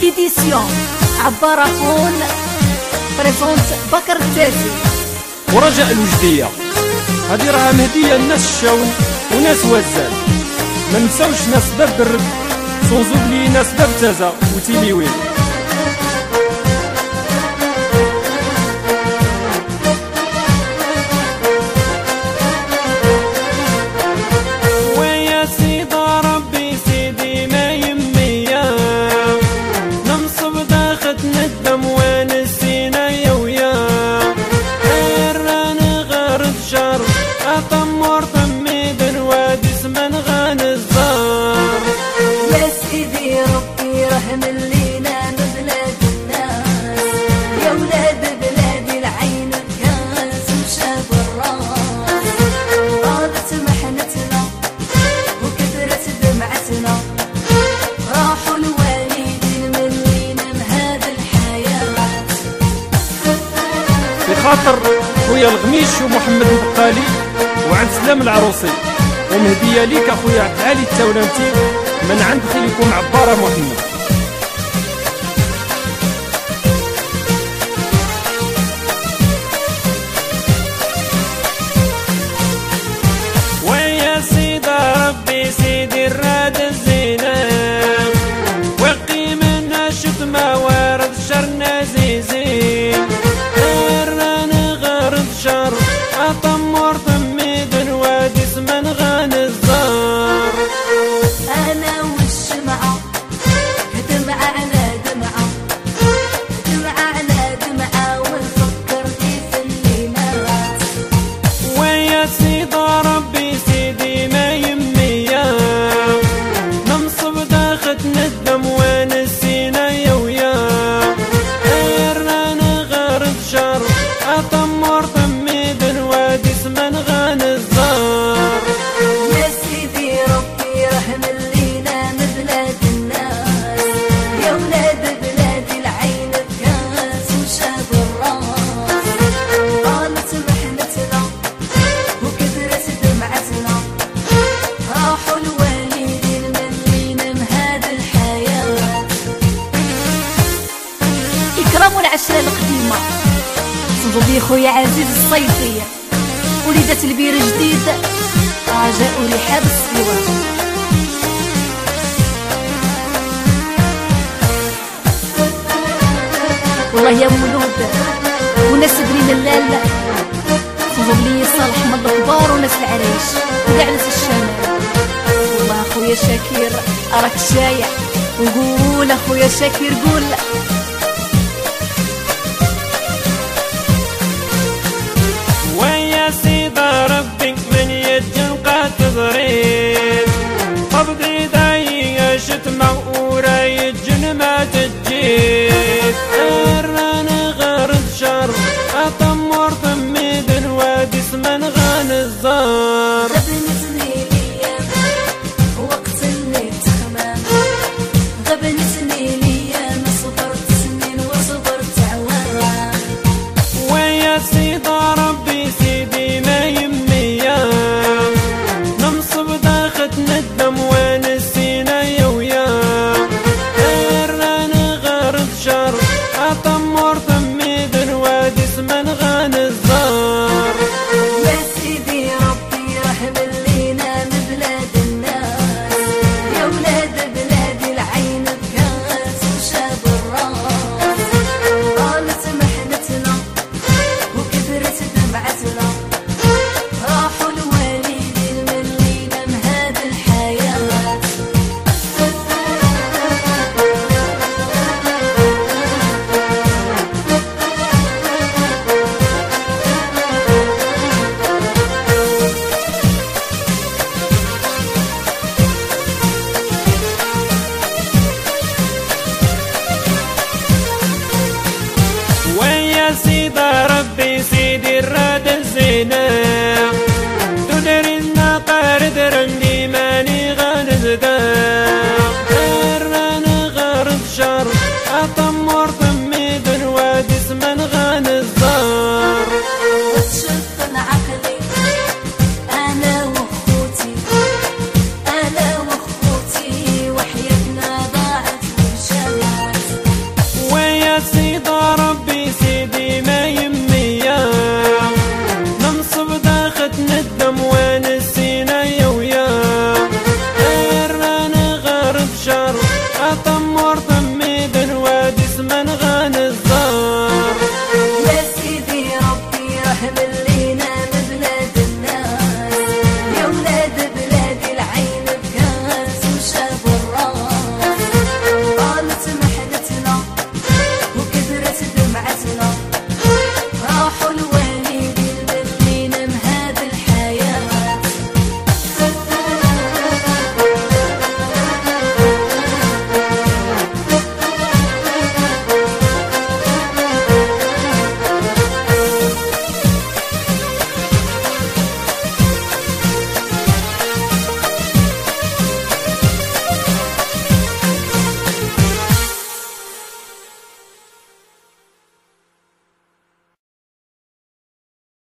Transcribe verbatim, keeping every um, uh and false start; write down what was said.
إديسيون عبارة فون بريزونت بكر التاسي ورجاء الوجدية. هذه راها مهدية لناس الشاون وناس وزان، ما نساوش ناس باب الرد صوزوبلي ناس باب تازا وتيليوين. خاطر خويا الغميش ومحمد البقالي وعند سلام العروسي، ومهدية ليك اخويا عبد العالي التولانتي من عند خليكم عبارة محمد. ويا سيدة ربي سيدي الراد الزينة وقي منا شتمة وارد شرنا زيزين شر أطمر ضميد وادي اسمن غان الزار. أنا والشمعة دمعة على دمعة دمعة على دمعة ونفكر كيف اللي مات. ويا سيدة ربي سيدي ما يميا ننصب داخل ندم وين السينا يا ويا غيرنا نغرد شر أطمر من غان الزار. يا سيدي ربي رحم اللينا من بلاد الناس، يا ولاد بلادي العين بكاس وشاب الراس. طالت محنتنا وكثرت دمعتنا راحوا الوالدين ملينا من هذه الحياة. إكرام العشرة القديمة صدقي خويا عزيز الصيفية وليدة البير جديد رجاء رحاب السلوى. والله يا مولود وناس بنين اللال صدقي صالح مضى كبار وناس العريش وكاع ناس الشمال. والله اخويا شاكير راك شايع وقول اخويا شاكير قول